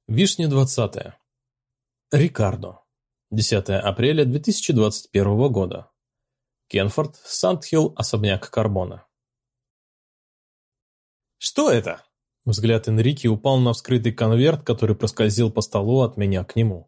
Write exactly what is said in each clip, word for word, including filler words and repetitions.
Вишня двадцатая. Рикардо. десятое апреля две тысячи двадцать первого года. Кенфорд, Сандхилл, особняк Карбона. «Что это?» Взгляд Энрике упал на вскрытый конверт, который проскользил по столу от меня к нему.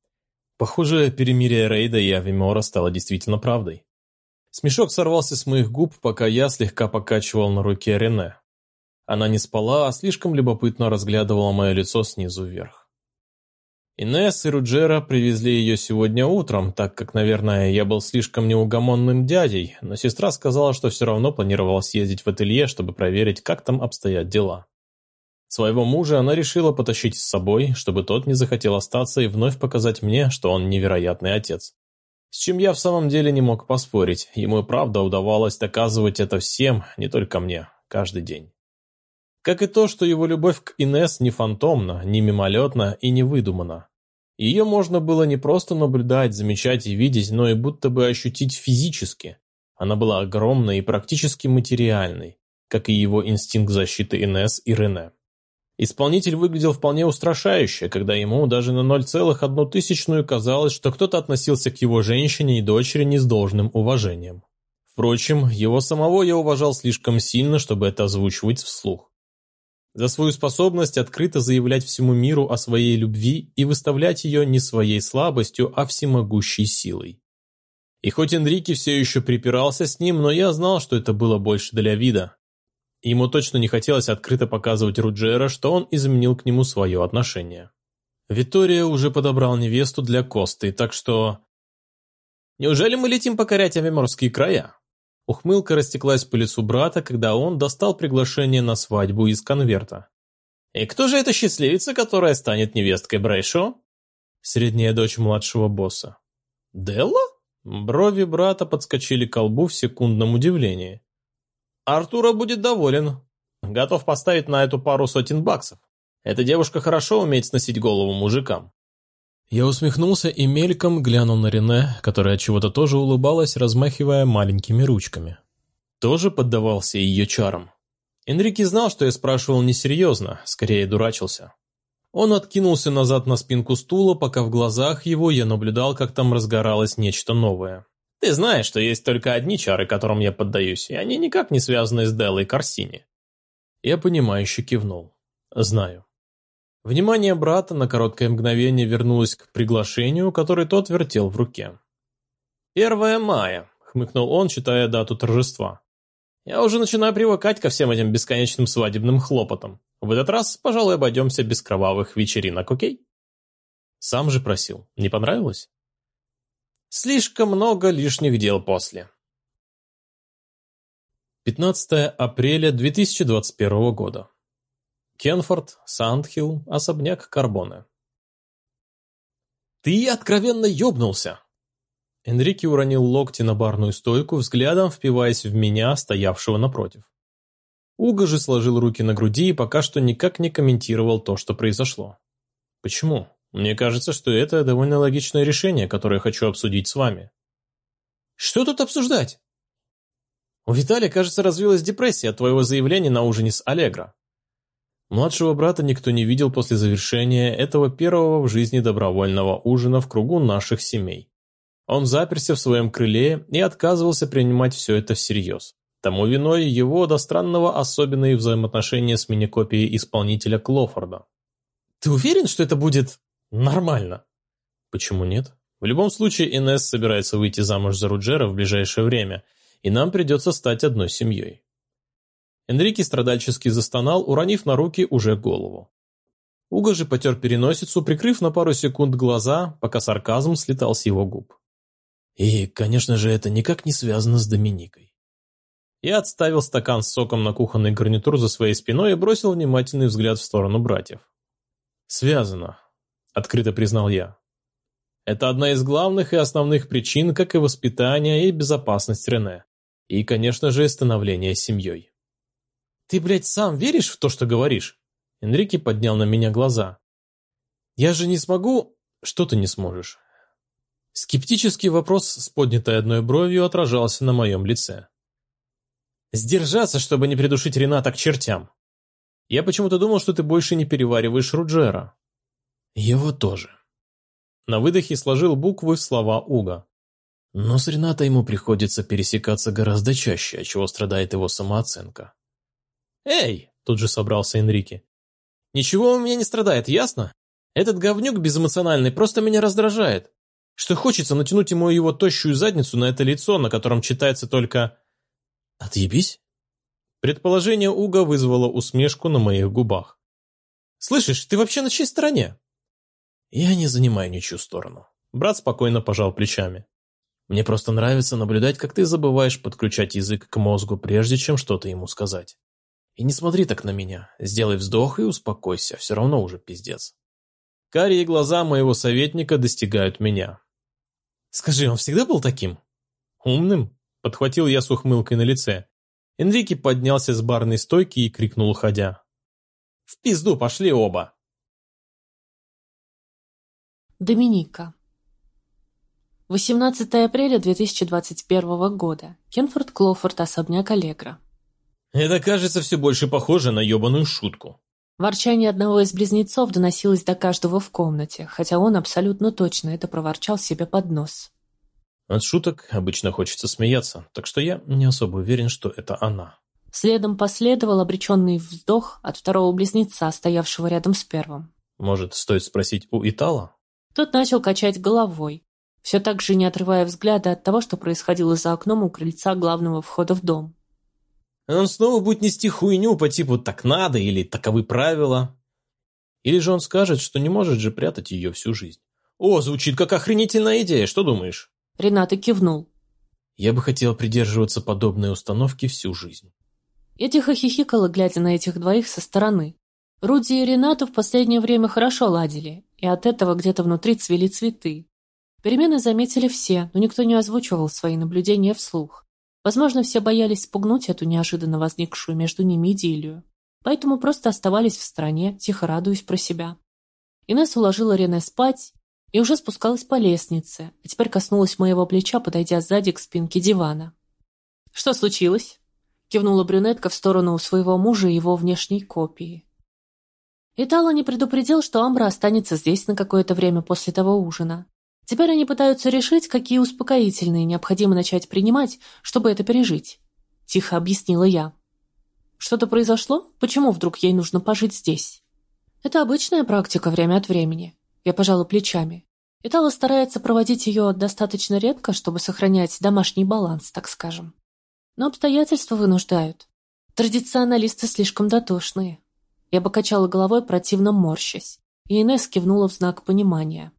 Похоже, перемирие Рейда и Авимора стало действительно правдой. Смешок сорвался с моих губ, пока я слегка покачивал на руке Рене. Она не спала, а слишком любопытно разглядывала мое лицо снизу вверх. Инесс и Руджера привезли ее сегодня утром, так как, наверное, я был слишком неугомонным дядей, но сестра сказала, что все равно планировала съездить в ателье, чтобы проверить, как там обстоят дела. Своего мужа она решила потащить с собой, чтобы тот не захотел остаться и вновь показать мне, что он невероятный отец. С чем я в самом деле не мог поспорить, ему и правда удавалось доказывать это всем, не только мне, каждый день. Как и то, что его любовь к Инесс не фантомна, не мимолетна и не выдумана. Ее можно было не просто наблюдать, замечать и видеть, но и будто бы ощутить физически. Она была огромной и практически материальной, как и его инстинкт защиты Инесс и Рене. Исполнитель выглядел вполне устрашающе, когда ему даже на ноль целых одну тысячную казалось, что кто-то относился к его женщине и дочери не с должным уважением. Впрочем, его самого я уважал слишком сильно, чтобы это озвучивать вслух. За свою способность открыто заявлять всему миру о своей любви и выставлять ее не своей слабостью, а всемогущей силой. И хоть Энрике все еще припирался с ним, но я знал, что это было больше для вида. Ему точно не хотелось открыто показывать Руджера, что он изменил к нему свое отношение. Витторио уже подобрал невесту для Косты, так что... Неужели мы летим покорять авиморские края? Ухмылка растеклась по лицу брата, когда он достал приглашение на свадьбу из конверта. «И кто же эта счастливица, которая станет невесткой Брейшо?» Средняя дочь младшего босса. «Делла?» Брови брата подскочили к колбу в секундном удивлении. «Артура будет доволен. Готов поставить на эту пару сотен баксов. Эта девушка хорошо умеет сносить голову мужикам». Я усмехнулся и мельком глянул на Рене, которая чего-то тоже улыбалась, размахивая маленькими ручками. Тоже поддавался ее чарам. Энрике знал, что я спрашивал несерьезно, скорее дурачился. Он откинулся назад на спинку стула, пока в глазах его я наблюдал, как там разгоралось нечто новое. «Ты знаешь, что есть только одни чары, которым я поддаюсь, и они никак не связаны с Деллой Корсини». Я понимающе кивнул. «Знаю». Внимание брата на короткое мгновение вернулось к приглашению, который тот вертел в руке. «Первое мая», — хмыкнул он, читая дату торжества. «Я уже начинаю привыкать ко всем этим бесконечным свадебным хлопотам. В этот раз, пожалуй, обойдемся без кровавых вечеринок, окей?» Сам же просил. Не понравилось? «Слишком много лишних дел после». пятнадцатое апреля две тысячи двадцать первого года. Кенфорд, Сандхилл, особняк Карбона. «Ты откровенно ёбнулся!» Энрике уронил локти на барную стойку, взглядом впиваясь в меня, стоявшего напротив. Уго же сложил руки на груди и пока что никак не комментировал то, что произошло. «Почему? Мне кажется, что это довольно логичное решение, которое хочу обсудить с вами». «Что тут обсуждать?» «У Виталия, кажется, развилась депрессия от твоего заявления на ужине с Аллегро». Младшего брата никто не видел после завершения этого первого в жизни добровольного ужина в кругу наших семей. Он заперся в своем крыле и отказывался принимать все это всерьез. Тому виной его до странного особенные взаимоотношения с мини-копией исполнителя Клофорда. «Ты уверен, что это будет нормально?» «Почему нет? В любом случае Инесс собирается выйти замуж за Руджера в ближайшее время, и нам придется стать одной семьей». Энрике страдальчески застонал, уронив на руки уже голову. Уго же потер переносицу, прикрыв на пару секунд глаза, пока сарказм слетал с его губ. «И, конечно же, это никак не связано с Доминикой». Я отставил стакан с соком на кухонный гарнитур за своей спиной и бросил внимательный взгляд в сторону братьев. «Связано», — открыто признал я. «Это одна из главных и основных причин, как и воспитание и безопасность Рене. И, конечно же, становление семьей». «Ты, блядь, сам веришь в то, что говоришь?» Энрике поднял на меня глаза. «Я же не смогу...» «Что ты не сможешь?» Скептический вопрос с поднятой одной бровью отражался на моем лице. «Сдержаться, чтобы не придушить Рената к чертям. Я почему-то думал, что ты больше не перевариваешь Руджера». Его тоже. На выдохе сложил буквы в слова Уго. Но с Ренатой ему приходится пересекаться гораздо чаще, от чего страдает его самооценка. «Эй!» – тут же собрался Энрике. «Ничего у меня не страдает, ясно? Этот говнюк безэмоциональный просто меня раздражает. Что хочется натянуть ему его тощую задницу на это лицо, на котором читается только «Отъебись?» Предположение Уго вызвало усмешку на моих губах. «Слышишь, ты вообще на чьей стороне?» «Я не занимаю ничью сторону». Брат спокойно пожал плечами. «Мне просто нравится наблюдать, как ты забываешь подключать язык к мозгу, прежде чем что-то ему сказать. И не смотри так на меня. Сделай вздох и успокойся, все равно уже пиздец». Карие глаза моего советника достигают меня. «Скажи, он всегда был таким?» «Умным?» – подхватил я с ухмылкой на лице. Энрике поднялся с барной стойки и крикнул, уходя. «В пизду пошли оба!» Доминика. восемнадцатое апреля две тысячи двадцать первого года. Кенфорд Клоуфорд, особняк Аллегро. Это кажется все больше похоже на ебаную шутку. Ворчание одного из близнецов доносилось до каждого в комнате, хотя он абсолютно точно это проворчал себе под нос. От шуток обычно хочется смеяться, так что я не особо уверен, что это она. Следом последовал обреченный вздох от второго близнеца, стоявшего рядом с первым. Может, стоит спросить у Итала? Тот начал качать головой, все так же не отрывая взгляда от того, что происходило за окном у крыльца главного входа в дом. Он снова будет нести хуйню по типу «так надо» или «таковы правила». Или же он скажет, что не может же прятать ее всю жизнь. О, звучит как охренительная идея, что думаешь? Рената кивнул. Я бы хотел придерживаться подобной установки всю жизнь. Я тихо хихикала, глядя на этих двоих со стороны. Руди и Ренату в последнее время хорошо ладили, и от этого где-то внутри цвели цветы. Перемены заметили все, но никто не озвучивал свои наблюдения вслух. Возможно, все боялись спугнуть эту неожиданно возникшую между ними идиллию. Поэтому просто оставались в стороне, тихо радуясь про себя. Инесса уложила Рене спать и уже спускалась по лестнице, а теперь коснулась моего плеча, подойдя сзади к спинке дивана. «Что случилось?» — кивнула брюнетка в сторону своего мужа и его внешней копии. Итало не предупредил, что Амбра останется здесь на какое-то время после того ужина. Теперь они пытаются решить, какие успокоительные необходимо начать принимать, чтобы это пережить. Тихо объяснила я. Что-то произошло? Почему вдруг ей нужно пожить здесь? Это обычная практика время от времени. Я пожала плечами. Итало старается проводить ее достаточно редко, чтобы сохранять домашний баланс, так скажем. Но обстоятельства вынуждают. Традиционалисты слишком дотошные. Я покачала головой, противно морщась, и Инесс кивнула в знак понимания.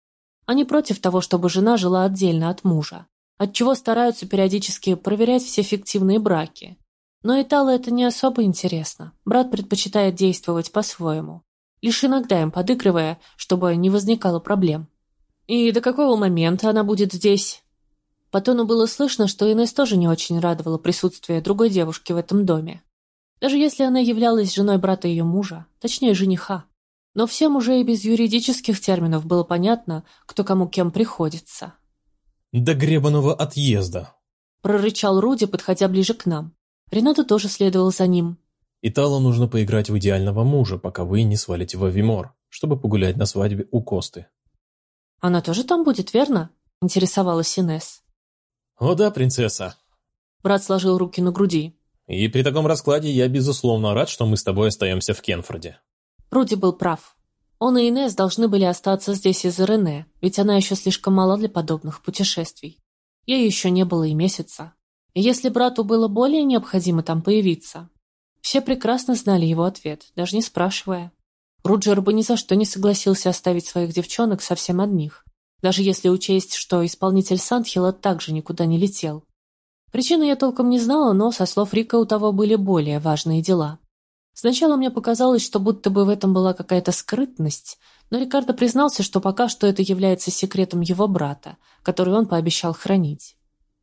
Они против того, чтобы жена жила отдельно от мужа, отчего стараются периодически проверять все фиктивные браки. Но Итало это не особо интересно. Брат предпочитает действовать по-своему, лишь иногда им подыгрывая, чтобы не возникало проблем. И до какого момента она будет здесь? По тону было слышно, что Инесс тоже не очень радовала присутствие другой девушки в этом доме. Даже если она являлась женой брата ее мужа, точнее жениха. Но всем уже и без юридических терминов было понятно, кто кому кем приходится. «До гребаного отъезда!» — прорычал Руди, подходя ближе к нам. Рената тоже следовал за ним. Итало нужно поиграть в идеального мужа, пока вы не свалите в Авимор, чтобы погулять на свадьбе у Косты. «Она тоже там будет, верно?» — интересовалась Инесс. «О да, принцесса!» Брат сложил руки на груди. «И при таком раскладе я, безусловно, рад, что мы с тобой остаемся в Кенфорде». Руди был прав. Он и Инесс должны были остаться здесь из-за Рене, ведь она еще слишком мала для подобных путешествий. Ей еще не было и месяца. И если брату было более необходимо там появиться... Все прекрасно знали его ответ, даже не спрашивая. Руджер бы ни за что не согласился оставить своих девчонок совсем одних, даже если учесть, что исполнитель Сандхилла также никуда не летел. Причины я толком не знала, но, со слов Рика, у того были более важные дела. Сначала мне показалось, что будто бы в этом была какая-то скрытность, но Рикардо признался, что пока что это является секретом его брата, который он пообещал хранить.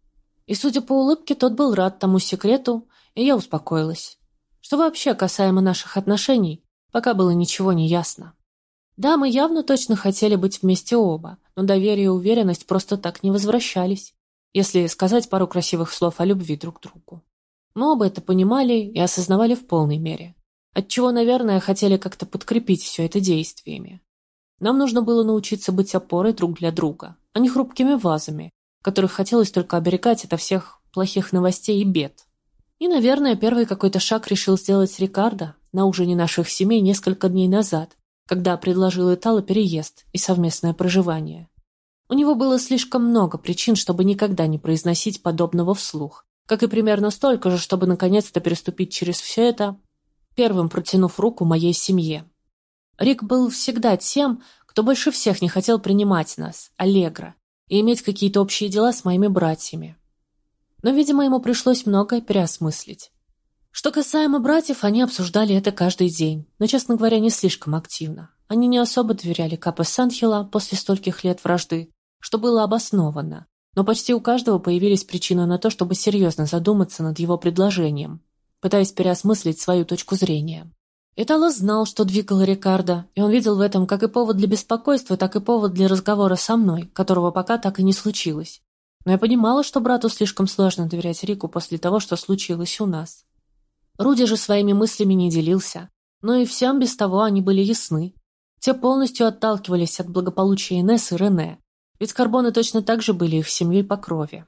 И, судя по улыбке, тот был рад тому секрету, и я успокоилась. Что вообще касаемо наших отношений, пока было ничего не ясно. Да, мы явно точно хотели быть вместе оба, но доверие и уверенность просто так не возвращались, если сказать пару красивых слов о любви друг к другу. Мы оба это понимали и осознавали в полной мере, отчего, наверное, хотели как-то подкрепить все это действиями. Нам нужно было научиться быть опорой друг для друга, а не хрупкими вазами, которых хотелось только оберегать ото всех плохих новостей и бед. И, наверное, первый какой-то шаг решил сделать Рикардо на ужине наших семей несколько дней назад, когда предложил Итало переезд и совместное проживание. У него было слишком много причин, чтобы никогда не произносить подобного вслух, как и примерно столько же, чтобы наконец-то переступить через все это, первым протянув руку моей семье. Рик был всегда тем, кто больше всех не хотел принимать нас, Аллегро, и иметь какие-то общие дела с моими братьями. Но, видимо, ему пришлось многое переосмыслить. Что касаемо братьев, они обсуждали это каждый день, но, честно говоря, не слишком активно. Они не особо доверяли Капо Санхело после стольких лет вражды, что было обосновано, но почти у каждого появились причины на то, чтобы серьезно задуматься над его предложением, пытаясь переосмыслить свою точку зрения. Итало знал, что двигало Рикардо, и он видел в этом как и повод для беспокойства, так и повод для разговора со мной, которого пока так и не случилось. Но я понимала, что брату слишком сложно доверять Рику после того, что случилось у нас. Руди же своими мыслями не делился, но и всем без того они были ясны. Те полностью отталкивались от благополучия Инесс и Рене, ведь Карбоны точно так же были их семьей по крови.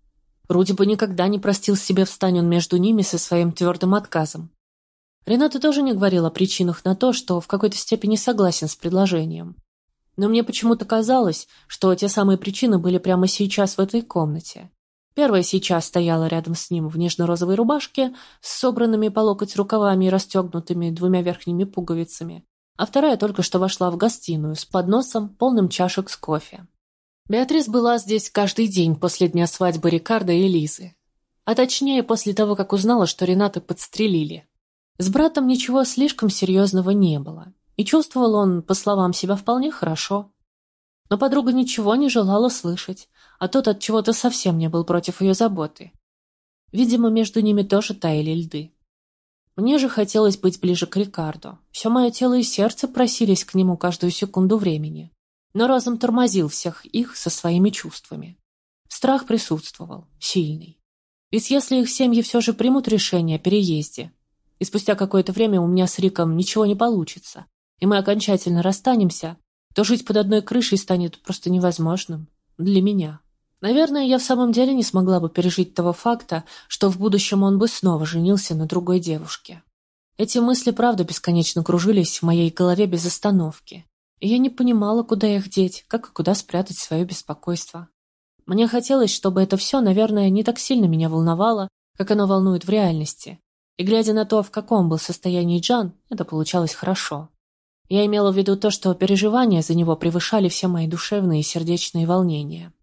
Руди бы никогда не простил себе, встань он между ними со своим твердым отказом. Ренато тоже не говорил о причинах на то, что в какой-то степени согласен с предложением. Но мне почему-то казалось, что те самые причины были прямо сейчас в этой комнате. Первая сейчас стояла рядом с ним в нежно-розовой рубашке с собранными по локоть рукавами и расстегнутыми двумя верхними пуговицами, а вторая только что вошла в гостиную с подносом, полным чашек с кофе. Беатрис была здесь каждый день после дня свадьбы Рикардо и Лизы. А точнее, после того, как узнала, что Ренато подстрелили. С братом ничего слишком серьезного не было, и чувствовал он, по словам себя, вполне хорошо. Но подруга ничего не желала слышать, а тот от чего-то совсем не был против ее заботы. Видимо, между ними тоже таяли льды. Мне же хотелось быть ближе к Рикардо. Все мое тело и сердце просились к нему каждую секунду времени. Но разум тормозил всех их со своими чувствами. Страх присутствовал, сильный. Ведь если их семьи все же примут решение о переезде, и спустя какое-то время у меня с Риком ничего не получится, и мы окончательно расстанемся, то жить под одной крышей станет просто невозможным для меня. Наверное, я в самом деле не смогла бы пережить того факта, что в будущем он бы снова женился на другой девушке. Эти мысли, правда, бесконечно кружились в моей голове без остановки. И я не понимала, куда их деть, как и куда спрятать свое беспокойство. Мне хотелось, чтобы это все, наверное, не так сильно меня волновало, как оно волнует в реальности. И глядя на то, в каком был состоянии Джан, это получалось хорошо. Я имела в виду то, что переживания за него превышали все мои душевные и сердечные волнения.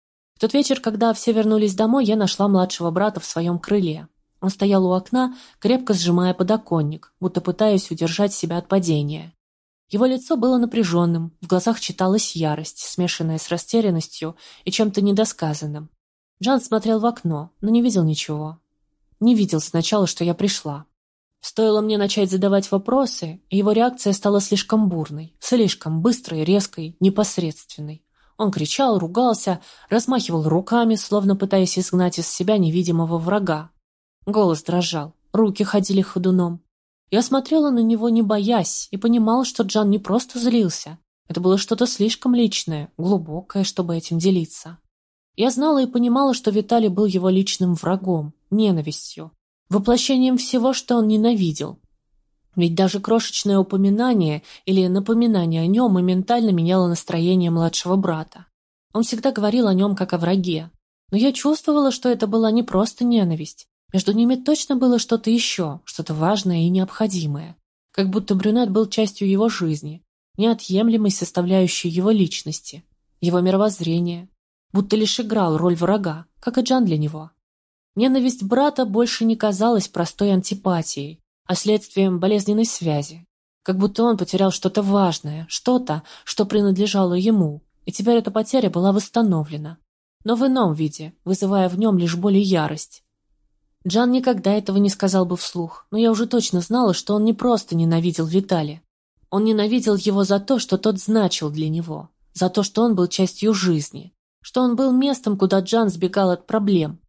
В тот вечер, когда все вернулись домой, я нашла младшего брата в своем крыле. Он стоял у окна, крепко сжимая подоконник, будто пытаясь удержать себя от падения. Его лицо было напряженным, в глазах читалась ярость, смешанная с растерянностью и чем-то недосказанным. Джан смотрел в окно, но не видел ничего. Не видел сначала, что я пришла. Стоило мне начать задавать вопросы, и его реакция стала слишком бурной, слишком быстрой, резкой, непосредственной. Он кричал, ругался, размахивал руками, словно пытаясь изгнать из себя невидимого врага. Голос дрожал, руки ходили ходуном. Я смотрела на него, не боясь, и понимала, что Джан не просто злился. Это было что-то слишком личное, глубокое, чтобы этим делиться. Я знала и понимала, что Виталий был его личным врагом, ненавистью, воплощением всего, что он ненавидел. Ведь даже крошечное упоминание или напоминание о нем моментально меняло настроение младшего брата. Он всегда говорил о нем как о враге. Но я чувствовала, что это была не просто ненависть. Между ними точно было что-то еще, что-то важное и необходимое. Как будто брюнет был частью его жизни, неотъемлемой составляющей его личности, его мировоззрения. Будто лишь играл роль врага, как и Джан для него. Ненависть брата больше не казалась простой антипатией, а следствием болезненной связи. Как будто он потерял что-то важное, что-то, что принадлежало ему, и теперь эта потеря была восстановлена. Но в ином виде, вызывая в нем лишь боль и ярость. Джан никогда этого не сказал бы вслух, но я уже точно знала, что он не просто ненавидел Виталия. Он ненавидел его за то, что тот значил для него, за то, что он был частью жизни, что он был местом, куда Джан сбегал от проблем.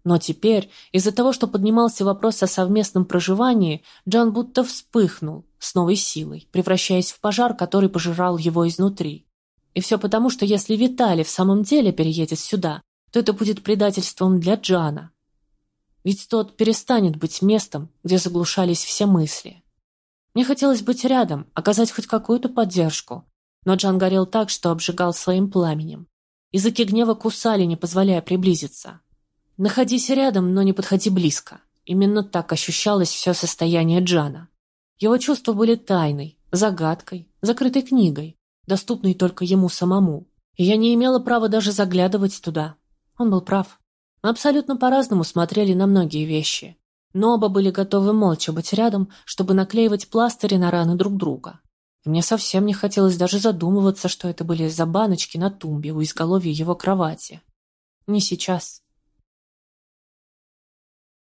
Но теперь, из-за того, что поднимался вопрос о совместном проживании, Джан будто вспыхнул с новой силой, превращаясь в пожар, который пожирал его изнутри. И все потому, что если Виталий в самом деле переедет сюда, то это будет предательством для Джана. Ведь тот перестанет быть местом, где заглушались все мысли. Мне хотелось быть рядом, оказать хоть какую-то поддержку, но Джан горел так, что обжигал своим пламенем. Языки гнева кусали, не позволяя приблизиться. «Находись рядом, но не подходи близко». Именно так ощущалось все состояние Джана. Его чувства были тайной, загадкой, закрытой книгой, доступной только ему самому. И я не имела права даже заглядывать туда. Он был прав. Мы абсолютно по-разному смотрели на многие вещи. Но оба были готовы молча быть рядом, чтобы наклеивать пластыри на раны друг друга. И мне совсем не хотелось даже задумываться, что это были за баночки на тумбе у изголовья его кровати. Не сейчас.